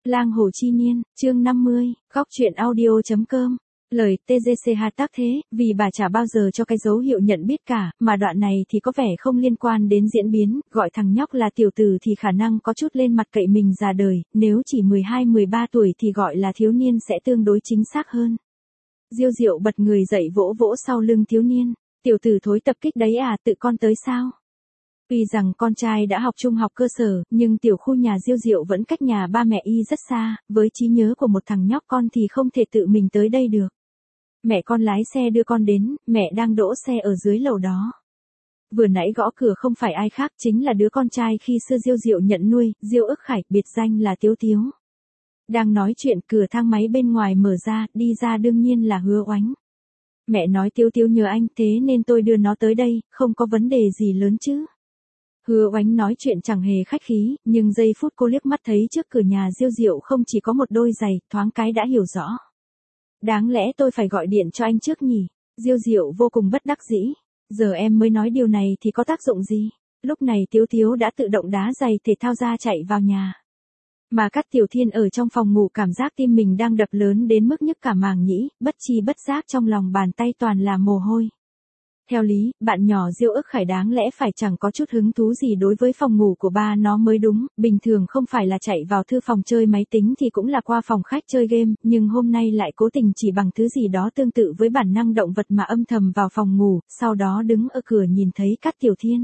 Lang Hồ Chi Niên, chương 50, góc truyện audio.com. Lời TGCH tác thế, vì bà chả bao giờ cho cái dấu hiệu nhận biết cả, mà đoạn này thì có vẻ không liên quan đến diễn biến, gọi thằng nhóc là tiểu tử thì khả năng có chút lên mặt cậy mình già đời, nếu chỉ 12-13 tuổi thì gọi là thiếu niên sẽ tương đối chính xác hơn. Diêu Diệu bật người dậy vỗ vỗ sau lưng thiếu niên, tiểu tử thối tập kích đấy à, tự con tới sao? Tuy rằng con trai đã học trung học cơ sở, nhưng tiểu khu nhà Diêu Diệu vẫn cách nhà ba mẹ y rất xa, với trí nhớ của một thằng nhóc con thì không thể tự mình tới đây được. Mẹ con lái xe đưa con đến, mẹ đang đỗ xe ở dưới lầu đó. Vừa nãy gõ cửa không phải ai khác, chính là đứa con trai khi xưa Diêu Diệu nhận nuôi, Diêu Ức Khải, biệt danh là Tiếu Tiếu. Đang nói chuyện, cửa thang máy bên ngoài mở ra, đi ra đương nhiên là Hứa Oánh. Mẹ nói Tiếu Tiếu nhờ anh, thế nên tôi đưa nó tới đây, không có vấn đề gì lớn chứ. Hứa Oánh nói chuyện chẳng hề khách khí, nhưng giây phút cô liếc mắt thấy trước cửa nhà Diêu Diệu không chỉ có một đôi giày, thoáng cái đã hiểu rõ. Đáng lẽ tôi phải gọi điện cho anh trước nhỉ? Diêu Diệu vô cùng bất đắc dĩ. Giờ em mới nói điều này thì có tác dụng gì? Lúc này Tiếu Tiếu đã tự động đá giày thể thao ra chạy vào nhà. Mà Cát Tiểu Thiên ở trong phòng ngủ cảm giác tim mình đang đập lớn đến mức nhức cả màng nhĩ, bất chi bất giác trong lòng bàn tay toàn là mồ hôi. Theo lý, bạn nhỏ Diêu Ức Khải đáng lẽ phải chẳng có chút hứng thú gì đối với phòng ngủ của ba nó mới đúng, bình thường không phải là chạy vào thư phòng chơi máy tính thì cũng là qua phòng khách chơi game, nhưng hôm nay lại cố tình chỉ bằng thứ gì đó tương tự với bản năng động vật mà âm thầm vào phòng ngủ, sau đó đứng ở cửa nhìn thấy Cát Tiểu Thiên.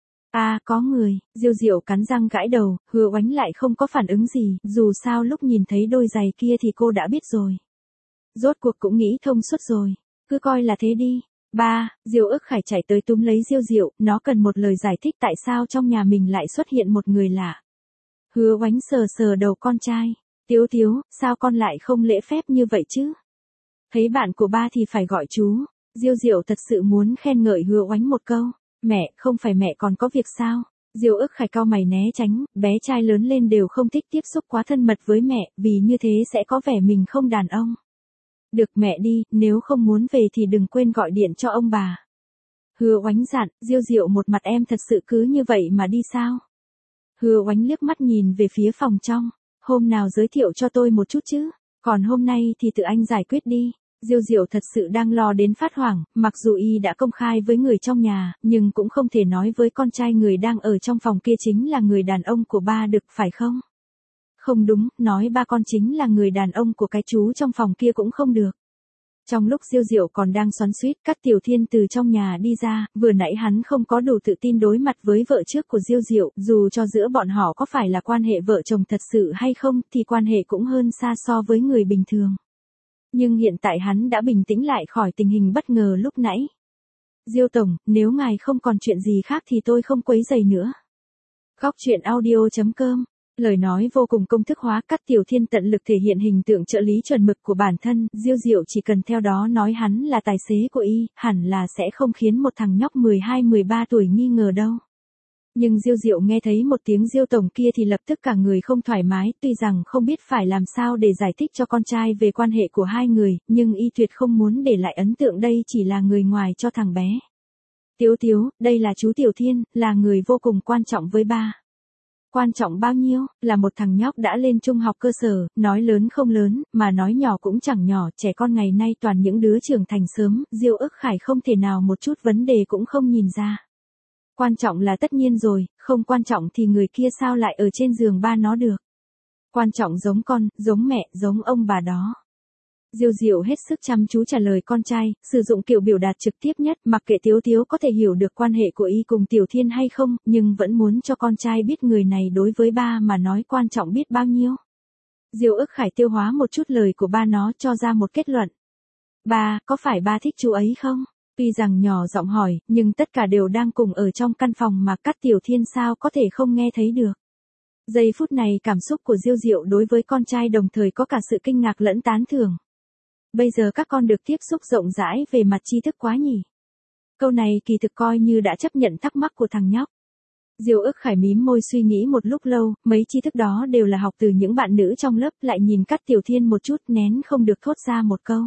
Có người, Diêu Diệu cắn răng gãi đầu, Hứa Oánh lại không có phản ứng gì, dù sao lúc nhìn thấy đôi giày kia thì cô đã biết rồi. Rốt cuộc cũng nghĩ thông suốt rồi, cứ coi là thế đi. Diêu Ức Khải chạy tới túm lấy Diêu Diệu, nó cần một lời giải thích tại sao trong nhà mình lại xuất hiện một người lạ. Hứa Oánh sờ sờ đầu con trai, Tiếu Tiếu, sao con lại không lễ phép như vậy chứ? Thấy bạn của ba thì phải gọi chú. Diêu Diệu thật sự muốn khen ngợi Hứa Oánh một câu. Mẹ, không phải mẹ còn có việc sao? Diêu Ức Khải cau mày né tránh, bé trai lớn lên đều không thích tiếp xúc quá thân mật với mẹ, vì như thế sẽ có vẻ mình không đàn ông. Được mẹ đi, nếu không muốn về thì đừng quên gọi điện cho ông bà. Hứa Oánh dặn, Diêu Diệu một mặt em thật sự cứ như vậy mà đi sao? Hứa Oánh liếc mắt nhìn về phía phòng trong, hôm nào giới thiệu cho tôi một chút chứ, còn hôm nay thì tự anh giải quyết đi. Diêu Diệu thật sự đang lo đến phát hoảng, mặc dù y đã công khai với người trong nhà, nhưng cũng không thể nói với con trai người đang ở trong phòng kia chính là người đàn ông của ba được phải không? Không đúng, nói ba con chính là người đàn ông của cái chú trong phòng kia cũng không được. Trong lúc Diêu Diệu còn đang xoắn xuýt, Cát Tiểu Thiên từ trong nhà đi ra, vừa nãy hắn không có đủ tự tin đối mặt với vợ trước của Diêu Diệu, dù cho giữa bọn họ có phải là quan hệ vợ chồng thật sự hay không, thì quan hệ cũng hơn xa so với người bình thường. Nhưng hiện tại hắn đã bình tĩnh lại khỏi tình hình bất ngờ lúc nãy. Diêu tổng, nếu ngài không còn chuyện gì khác thì tôi không quấy rầy nữa. Góc truyện audio.com. Lời nói vô cùng công thức hóa, Cát Tiểu Thiên tận lực thể hiện hình tượng trợ lý chuẩn mực của bản thân, Diêu Diệu chỉ cần theo đó nói hắn là tài xế của y, hẳn là sẽ không khiến một thằng nhóc 12-13 tuổi nghi ngờ đâu. Nhưng Diêu Diệu nghe thấy một tiếng Diêu tổng kia thì lập tức cả người không thoải mái, tuy rằng không biết phải làm sao để giải thích cho con trai về quan hệ của hai người, nhưng y tuyệt không muốn để lại ấn tượng đây chỉ là người ngoài cho thằng bé. Tiếu Tiếu, đây là chú Tiểu Thiên, là người vô cùng quan trọng với ba. Quan trọng bao nhiêu, là một thằng nhóc đã lên trung học cơ sở, nói lớn không lớn, mà nói nhỏ cũng chẳng nhỏ, trẻ con ngày nay toàn những đứa trưởng thành sớm, Diêu Ức Khải không thể nào một chút vấn đề cũng không nhìn ra. Quan trọng là tất nhiên rồi, không quan trọng thì người kia sao lại ở trên giường ba nó được. Quan trọng giống con, giống mẹ, giống ông bà đó. Diêu Diệu hết sức chăm chú trả lời con trai, sử dụng kiểu biểu đạt trực tiếp nhất, mặc kệ Tiếu Tiếu có thể hiểu được quan hệ của y cùng Tiểu Thiên hay không, nhưng vẫn muốn cho con trai biết người này đối với ba mà nói quan trọng biết bao nhiêu. Diêu Ức Khải tiêu hóa một chút lời của ba nó cho ra một kết luận. Ba, có phải ba thích chú ấy không? Tuy rằng nhỏ giọng hỏi, nhưng tất cả đều đang cùng ở trong căn phòng mà Cát Tiểu Thiên sao có thể không nghe thấy được. Giây phút này cảm xúc của Diêu Diệu đối với con trai đồng thời có cả sự kinh ngạc lẫn tán thưởng. Bây giờ các con được tiếp xúc rộng rãi về mặt tri thức quá nhỉ. Câu này kỳ thực coi như đã chấp nhận thắc mắc của thằng nhóc. Diêu Ức Khải mím môi suy nghĩ một lúc lâu, mấy tri thức đó đều là học từ những bạn nữ trong lớp, lại nhìn Cát Tiểu Thiên một chút nén không được thốt ra một câu.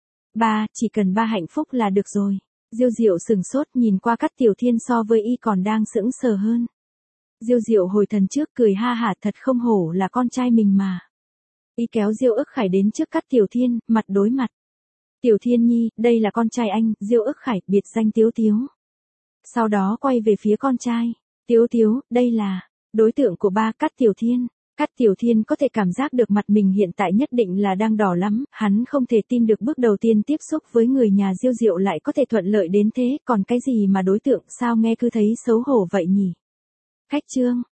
Ba, chỉ cần ba hạnh phúc là được rồi. Diêu Diệu sừng sốt nhìn qua Cát Tiểu Thiên so với y còn đang sững sờ hơn. Diêu Diệu hồi thần trước cười ha hả thật không hổ là con trai mình mà. Y kéo Diêu Ức Khải đến trước Cát Tiểu Thiên, mặt đối mặt. Tiểu Thiên nhi, đây là con trai anh, Diêu Ức Khải, biệt danh Tiếu Tiếu. Sau đó quay về phía con trai. Tiếu Tiếu, đây là đối tượng của ba, Cát Tiểu Thiên. Cát Tiểu Thiên có thể cảm giác được mặt mình hiện tại nhất định là đang đỏ lắm, hắn không thể tin được bước đầu tiên tiếp xúc với người nhà Diêu Diệu lại có thể thuận lợi đến thế, còn cái gì mà đối tượng sao nghe cứ thấy xấu hổ vậy nhỉ. Khách chương.